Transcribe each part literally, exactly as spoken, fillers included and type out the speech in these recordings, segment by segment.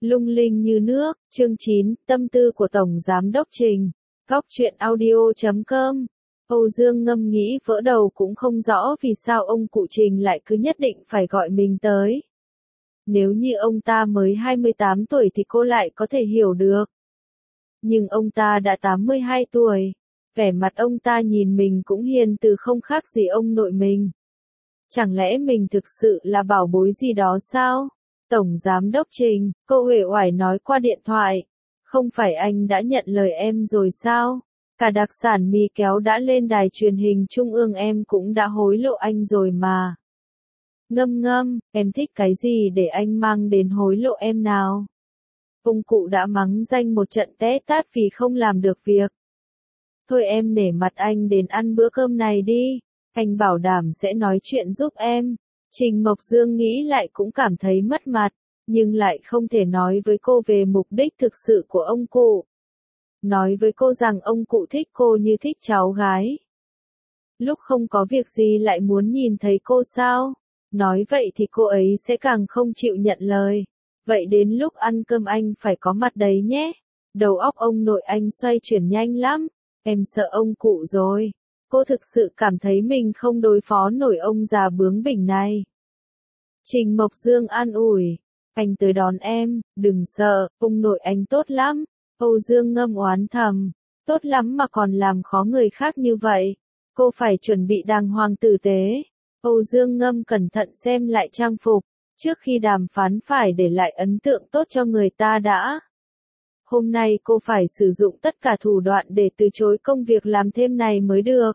Lung linh như nước, chương chín, tâm tư của Tổng Giám đốc Trình. Góc truyện audio chấm com. Âu Dương ngâm nghĩ vỡ đầu cũng không rõ vì sao ông cụ Trình lại cứ nhất định phải gọi mình tới. Nếu như ông ta mới hai mươi tám tuổi thì cô lại có thể hiểu được. Nhưng ông ta đã tám mươi hai tuổi. Vẻ mặt ông ta nhìn mình cũng hiền từ không khác gì ông nội mình. Chẳng lẽ mình thực sự là bảo bối gì đó sao? Tổng Giám đốc Trình, cô uể oải nói qua điện thoại. Không phải anh đã nhận lời em rồi sao? Cả đặc sản mì kéo đã lên đài truyền hình trung ương em cũng đã hối lộ anh rồi mà. Ngâm ngâm, em thích cái gì để anh mang đến hối lộ em nào? Ông cụ đã mắng danh một trận té tát vì không làm được việc. Thôi em nể mặt anh đến ăn bữa cơm này đi, anh bảo đảm sẽ nói chuyện giúp em. Trình Mộc Dương nghĩ lại cũng cảm thấy mất mặt, nhưng lại không thể nói với cô về mục đích thực sự của ông cụ. Nói với cô rằng ông cụ thích cô như thích cháu gái. Lúc không có việc gì lại muốn nhìn thấy cô sao? Nói vậy thì cô ấy sẽ càng không chịu nhận lời. Vậy đến lúc ăn cơm anh phải có mặt đấy nhé. Đầu óc ông nội anh xoay chuyển nhanh lắm. Em sợ ông cụ rồi. Cô thực sự cảm thấy mình không đối phó nổi ông già bướng bỉnh này. Trình Mộc Dương an ủi. Anh tới đón em, đừng sợ, ông nội anh tốt lắm. Âu Dương ngâm oán thầm. Tốt lắm mà còn làm khó người khác như vậy. Cô phải chuẩn bị đàng hoàng tử tế. Âu Dương ngâm cẩn thận xem lại trang phục. Trước khi đàm phán phải để lại ấn tượng tốt cho người ta đã. Hôm nay cô phải sử dụng tất cả thủ đoạn để từ chối công việc làm thêm này mới được.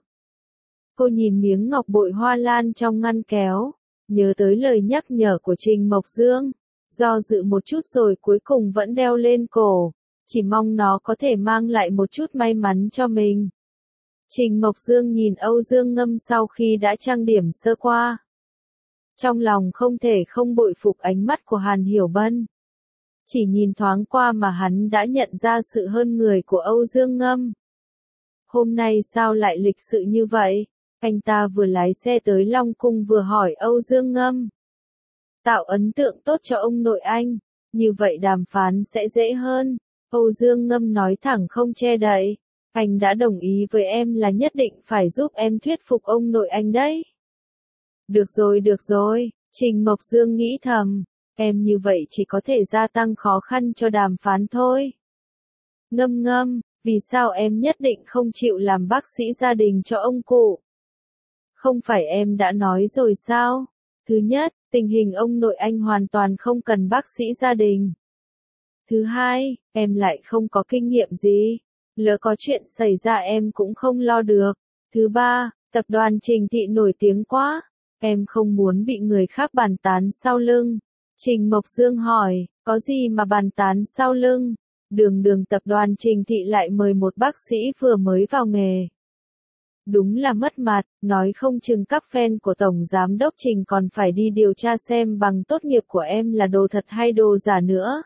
Cô nhìn miếng ngọc bội hoa lan trong ngăn kéo. Nhớ tới lời nhắc nhở của Trình Mộc Dương. Do dự một chút rồi cuối cùng vẫn đeo lên cổ. Chỉ mong nó có thể mang lại một chút may mắn cho mình. Trình Mộc Dương nhìn Âu Dương ngâm sau khi đã trang điểm sơ qua. Trong lòng không thể không bội phục ánh mắt của Hàn Hiểu Bân. Chỉ nhìn thoáng qua mà hắn đã nhận ra sự hơn người của Âu Dương ngâm. Hôm nay sao lại lịch sự như vậy? Anh ta vừa lái xe tới Long Cung vừa hỏi Âu Dương ngâm. Tạo ấn tượng tốt cho ông nội anh. Như vậy đàm phán sẽ dễ hơn. Âu Dương ngâm nói thẳng không che đậy. Anh đã đồng ý với em là nhất định phải giúp em thuyết phục ông nội anh đấy. Được rồi được rồi, Trình Mộc Dương nghĩ thầm. Em như vậy chỉ có thể gia tăng khó khăn cho đàm phán thôi. Ngâm ngâm, vì sao em nhất định không chịu làm bác sĩ gia đình cho ông cụ? Không phải em đã nói rồi sao? Thứ nhất, tình hình ông nội anh hoàn toàn không cần bác sĩ gia đình. Thứ hai, em lại không có kinh nghiệm gì. Lỡ có chuyện xảy ra em cũng không lo được. Thứ ba, tập đoàn Trình Thị nổi tiếng quá. Em không muốn bị người khác bàn tán sau lưng. Trình Mộc Dương hỏi, có gì mà bàn tán sau lưng? Đường đường tập đoàn Trình Thị lại mời một bác sĩ vừa mới vào nghề. Đúng là mất mặt, nói không chừng các fan của Tổng Giám đốc Trình còn phải đi điều tra xem bằng tốt nghiệp của em là đồ thật hay đồ giả nữa.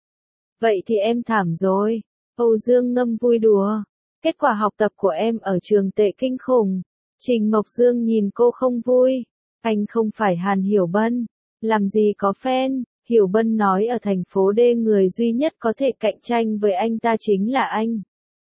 Vậy thì em thảm rồi. Âu Dương ngâm vui đùa. Kết quả học tập của em ở trường tệ kinh khủng. Trình Mộc Dương nhìn cô không vui. Anh không phải Hàn Hiểu Bân. Làm gì có fan. Hiểu Bân nói ở thành phố D người duy nhất có thể cạnh tranh với anh ta chính là anh.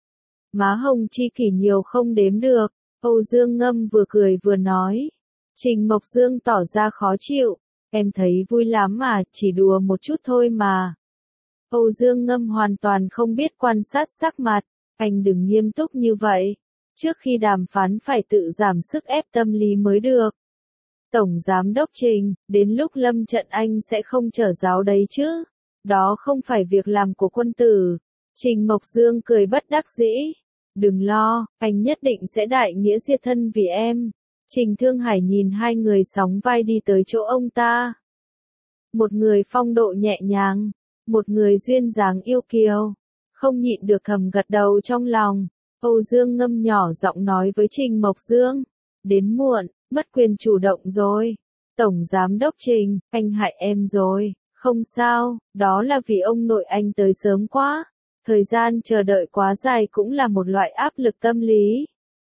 Má hồng chi kỷ nhiều không đếm được. Âu Dương ngâm vừa cười vừa nói. Trình Mộc Dương tỏ ra khó chịu. Em thấy vui lắm mà, chỉ đùa một chút thôi mà. Âu Dương ngâm hoàn toàn không biết quan sát sắc mặt. Anh đừng nghiêm túc như vậy. Trước khi đàm phán phải tự giảm sức ép tâm lý mới được. Tổng Giám đốc Trình, đến lúc lâm trận anh sẽ không trở giáo đấy chứ. Đó không phải việc làm của quân tử. Trình Mộc Dương cười bất đắc dĩ. Đừng lo, anh nhất định sẽ đại nghĩa diệt thân vì em. Trình Thương Hải nhìn hai người sóng vai đi tới chỗ ông ta. Một người phong độ nhẹ nhàng, một người duyên dáng yêu kiều. Không nhịn được thầm gật đầu trong lòng. Âu Dương ngâm nhỏ giọng nói với Trình Mộc Dương. Đến muộn, mất quyền chủ động rồi. Tổng Giám đốc Trình, anh hại em rồi. Không sao, đó là vì ông nội anh tới sớm quá. Thời gian chờ đợi quá dài cũng là một loại áp lực tâm lý.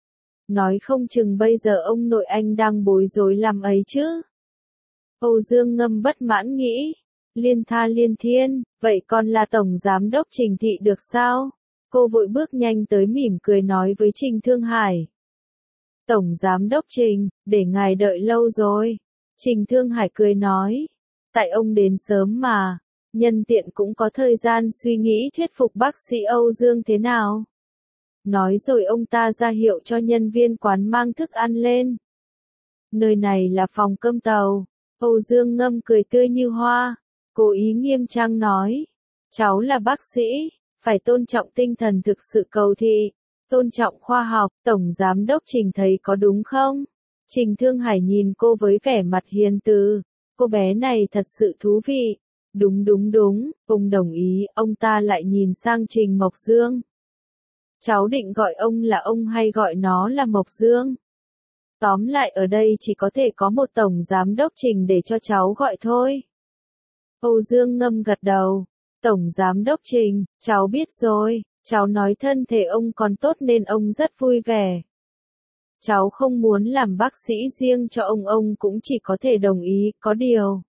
Nói không chừng bây giờ ông nội anh đang bối rối làm ấy chứ. Âu Dương ngâm bất mãn nghĩ. Liên tha liên thiên, vậy còn là Tổng Giám đốc Trình Thị được sao? Cô vội bước nhanh tới mỉm cười nói với Trình Thương Hải. Tổng Giám đốc Trình, để ngài đợi lâu rồi. Trình Thương Hải cười nói. Tại ông đến sớm mà, nhân tiện cũng có thời gian suy nghĩ thuyết phục bác sĩ Âu Dương thế nào. Nói rồi ông ta ra hiệu cho nhân viên quán mang thức ăn lên. Nơi này là phòng cơm tàu. Âu Dương Ngâm cười tươi như hoa. Cố ý nghiêm trang nói. Cháu là bác sĩ, phải tôn trọng tinh thần thực sự cầu thị, tôn trọng khoa học. Tổng Giám đốc Trình thấy có đúng không? Trình Thương Hải nhìn cô với vẻ mặt hiền từ. Cô bé này thật sự thú vị. Đúng đúng đúng, ông đồng ý. Ông ta lại nhìn sang Trình Mộc Dương. Cháu định gọi ông là ông hay gọi nó là Mộc Dương? Tóm lại ở đây chỉ có thể có một Tổng Giám đốc Trình để cho cháu gọi thôi. Âu Dương Ngâm gật đầu. Tổng Giám đốc Trình, cháu biết rồi. Cháu nói thân thể ông còn tốt nên ông rất vui vẻ. Cháu không muốn làm bác sĩ riêng cho ông, ông cũng chỉ có thể đồng ý, có điều.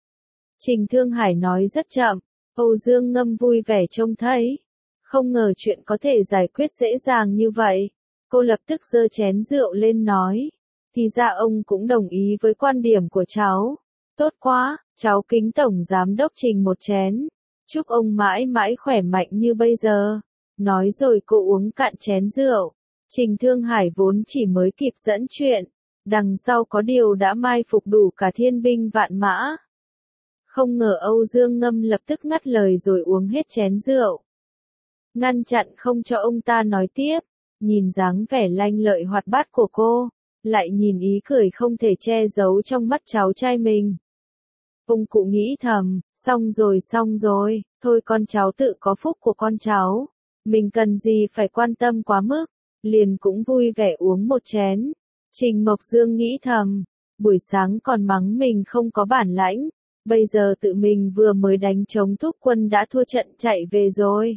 Trình Thương Hải nói rất chậm. Âu Dương Ngâm vui vẻ trông thấy. Không ngờ chuyện có thể giải quyết dễ dàng như vậy. Cô lập tức giơ chén rượu lên nói. Thì ra ông cũng đồng ý với quan điểm của cháu. Tốt quá, cháu kính Tổng Giám đốc Trình một chén. Chúc ông mãi mãi khỏe mạnh như bây giờ. Nói rồi cô uống cạn chén rượu. Trình Thương Hải vốn chỉ mới kịp dẫn chuyện. Đằng sau có điều đã mai phục đủ cả thiên binh vạn mã. Không ngờ Âu Dương Ngâm lập tức ngắt lời rồi uống hết chén rượu. Ngăn chặn không cho ông ta nói tiếp. Nhìn dáng vẻ lanh lợi hoạt bát của cô. Lại nhìn ý cười không thể che giấu trong mắt cháu trai mình. Ông cụ nghĩ thầm, xong rồi xong rồi, thôi con cháu tự có phúc của con cháu. Mình cần gì phải quan tâm quá mức, liền cũng vui vẻ uống một chén. Trình Mộc Dương nghĩ thầm, buổi sáng còn mắng mình không có bản lãnh, bây giờ tự mình vừa mới đánh chống thúc quân đã thua trận chạy về rồi.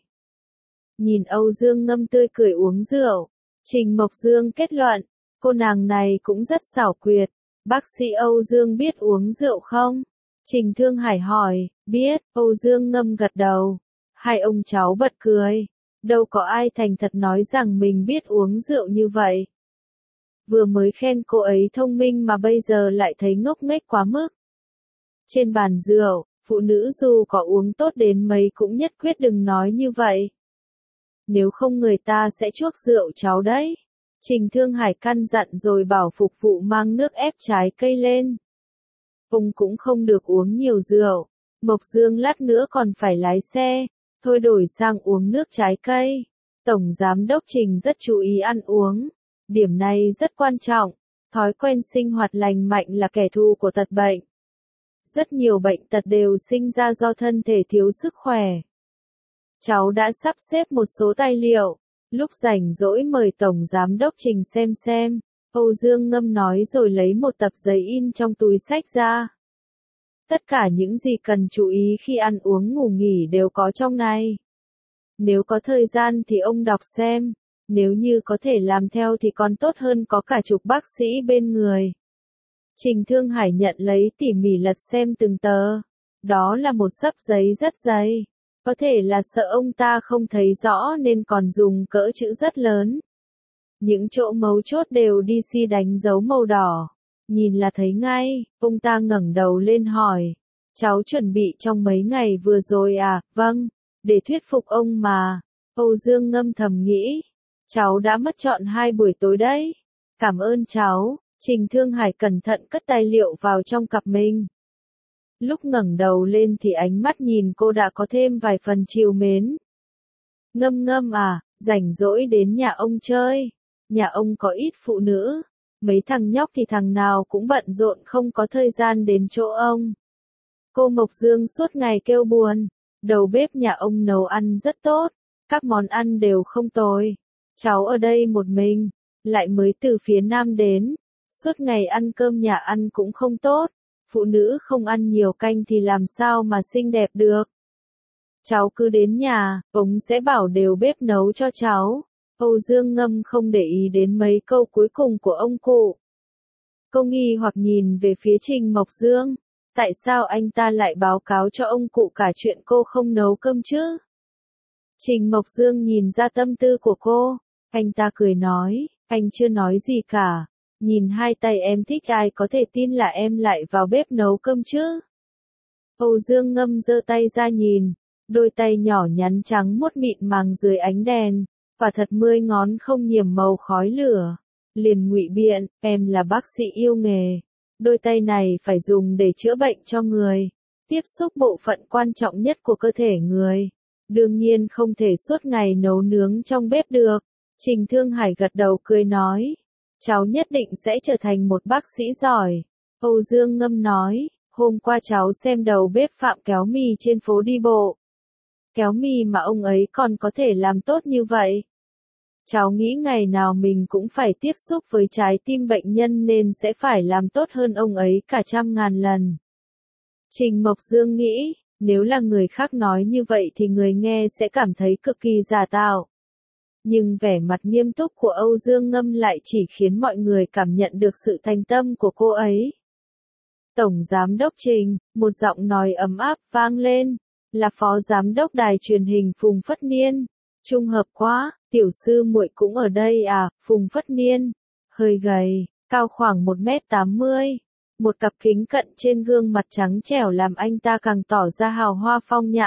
Nhìn Âu Dương Ngâm tươi cười uống rượu, Trình Mộc Dương kết luận, cô nàng này cũng rất xảo quyệt. Bác sĩ Âu Dương biết uống rượu không? Trình Thương Hải hỏi, biết. Âu Dương Ngâm gật đầu. Hai ông cháu bật cười. Đâu có ai thành thật nói rằng mình biết uống rượu như vậy. Vừa mới khen cô ấy thông minh mà bây giờ lại thấy ngốc nghếch quá mức. Trên bàn rượu, phụ nữ dù có uống tốt đến mấy cũng nhất quyết đừng nói như vậy. Nếu không người ta sẽ chuốc rượu cháu đấy. Trình Thương Hải căn dặn rồi bảo phục vụ mang nước ép trái cây lên. Ông cũng không được uống nhiều rượu. Mộc Dương lát nữa còn phải lái xe. Thôi đổi sang uống nước trái cây. Tổng Giám đốc Trình rất chú ý ăn uống. Điểm này rất quan trọng. Thói quen sinh hoạt lành mạnh là kẻ thù của tật bệnh. Rất nhiều bệnh tật đều sinh ra do thân thể thiếu sức khỏe. Cháu đã sắp xếp một số tài liệu. Lúc rảnh rỗi mời Tổng Giám đốc Trình xem xem. Âu Dương Ngâm nói rồi lấy một tập giấy in trong túi xách ra. Tất cả những gì cần chú ý khi ăn uống ngủ nghỉ đều có trong này. Nếu có thời gian thì ông đọc xem. Nếu như có thể làm theo thì còn tốt hơn có cả chục bác sĩ bên người. Trình Thương Hải nhận lấy tỉ mỉ lật xem từng tờ. Đó là một xấp giấy rất dày. Có thể là sợ ông ta không thấy rõ nên còn dùng cỡ chữ rất lớn. Những chỗ mấu chốt đều đi si đánh dấu màu đỏ. Nhìn là thấy ngay, ông ta ngẩng đầu lên hỏi. Cháu chuẩn bị trong mấy ngày vừa rồi à? Vâng, để thuyết phục ông mà. Âu Dương Ngâm thầm nghĩ. Cháu đã mất trọn hai buổi tối đấy. Cảm ơn cháu. Trình Thương Hải cẩn thận cất tài liệu vào trong cặp mình. Lúc ngẩng đầu lên thì ánh mắt nhìn cô đã có thêm vài phần trìu mến. Ngâm Ngâm à, rảnh rỗi đến nhà ông chơi. Nhà ông có ít phụ nữ. Mấy thằng nhóc thì thằng nào cũng bận rộn không có thời gian đến chỗ ông. Cô Mộc Dương suốt ngày kêu buồn. Đầu bếp nhà ông nấu ăn rất tốt. Các món ăn đều không tồi. Cháu ở đây một mình. Lại mới từ phía Nam đến. Suốt ngày ăn cơm nhà ăn cũng không tốt. Phụ nữ không ăn nhiều canh thì làm sao mà xinh đẹp được. Cháu cứ đến nhà, ông sẽ bảo đều bếp nấu cho cháu. Âu Dương Ngâm không để ý đến mấy câu cuối cùng của ông cụ. Cô nghi hoặc nhìn về phía Trình Mộc Dương. Tại sao anh ta lại báo cáo cho ông cụ cả chuyện cô không nấu cơm chứ? Trình Mộc Dương nhìn ra tâm tư của cô, anh ta cười nói, anh chưa nói gì cả, nhìn hai tay em thích ai có thể tin là em lại vào bếp nấu cơm chứ? Âu Dương Ngâm giơ tay ra nhìn, đôi tay nhỏ nhắn trắng muốt mịn màng dưới ánh đèn, và thật mươi ngón không nhiễm màu khói lửa. Liền ngụy biện, em là bác sĩ yêu nghề, đôi tay này phải dùng để chữa bệnh cho người, tiếp xúc bộ phận quan trọng nhất của cơ thể người. Đương nhiên không thể suốt ngày nấu nướng trong bếp được. Trình Thương Hải gật đầu cười nói, cháu nhất định sẽ trở thành một bác sĩ giỏi. Âu Dương Ngâm nói, hôm qua cháu xem đầu bếp Phạm kéo mì trên phố đi bộ. Kéo mì mà ông ấy còn có thể làm tốt như vậy. Cháu nghĩ ngày nào mình cũng phải tiếp xúc với trái tim bệnh nhân nên sẽ phải làm tốt hơn ông ấy cả trăm ngàn lần. Trình Mộc Dương nghĩ, nếu là người khác nói như vậy thì người nghe sẽ cảm thấy cực kỳ giả tạo. Nhưng vẻ mặt nghiêm túc của Âu Dương Ngâm lại chỉ khiến mọi người cảm nhận được sự thành tâm của cô ấy. Tổng Giám đốc Trình, một giọng nói ấm áp vang lên, là Phó Giám đốc Đài truyền hình Phùng Phất Niên. Trùng hợp quá, tiểu sư muội cũng ở đây à? Phùng Phất Niên, hơi gầy, cao khoảng một mét tám mươi. Một cặp kính cận trên gương mặt trắng trẻo làm anh ta càng tỏ ra hào hoa phong nhã.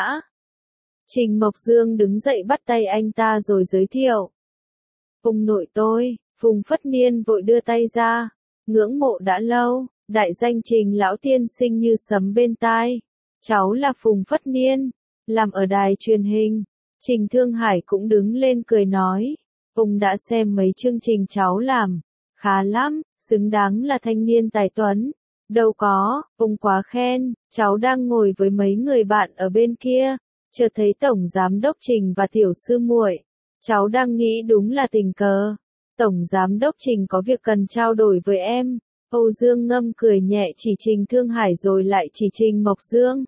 Trình Mộc Dương đứng dậy bắt tay anh ta rồi giới thiệu. Phùng nội tôi, Phùng Phất Niên vội đưa tay ra, ngưỡng mộ đã lâu, đại danh Trình lão tiên sinh như sấm bên tai. Cháu là Phùng Phất Niên, làm ở đài truyền hình. Trình Thương Hải cũng đứng lên cười nói, ông đã xem mấy chương trình cháu làm, khá lắm, xứng đáng là thanh niên tài tuấn. Đâu có, ông quá khen, cháu đang ngồi với mấy người bạn ở bên kia, chợt thấy Tổng Giám đốc Trình và tiểu sư muội. Cháu đang nghĩ đúng là tình cờ. Tổng Giám đốc Trình có việc cần trao đổi với em. Âu Dương Ngâm cười nhẹ chỉ Trình Thương Hải rồi lại chỉ Trình Mộc Dương.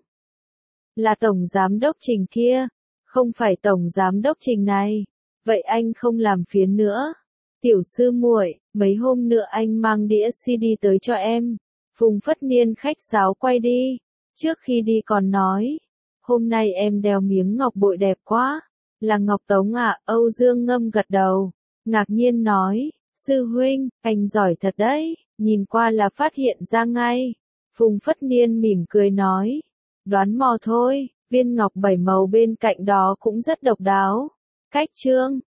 Là Tổng Giám đốc Trình kia, không phải Tổng Giám đốc Trình này. Vậy anh không làm phiền nữa. Tiểu sư muội, mấy hôm nữa anh mang đĩa xê đê tới cho em. Phùng Phất Niên khách sáo quay đi. Trước khi đi còn nói, hôm nay em đeo miếng ngọc bội đẹp quá. Là ngọc tống à? Âu Dương Ngâm gật đầu, ngạc nhiên nói, sư huynh, anh giỏi thật đấy, nhìn qua là phát hiện ra ngay. Phùng Phất Niên mỉm cười nói, đoán mò thôi, viên ngọc bảy màu bên cạnh đó cũng rất độc đáo. Cách trương,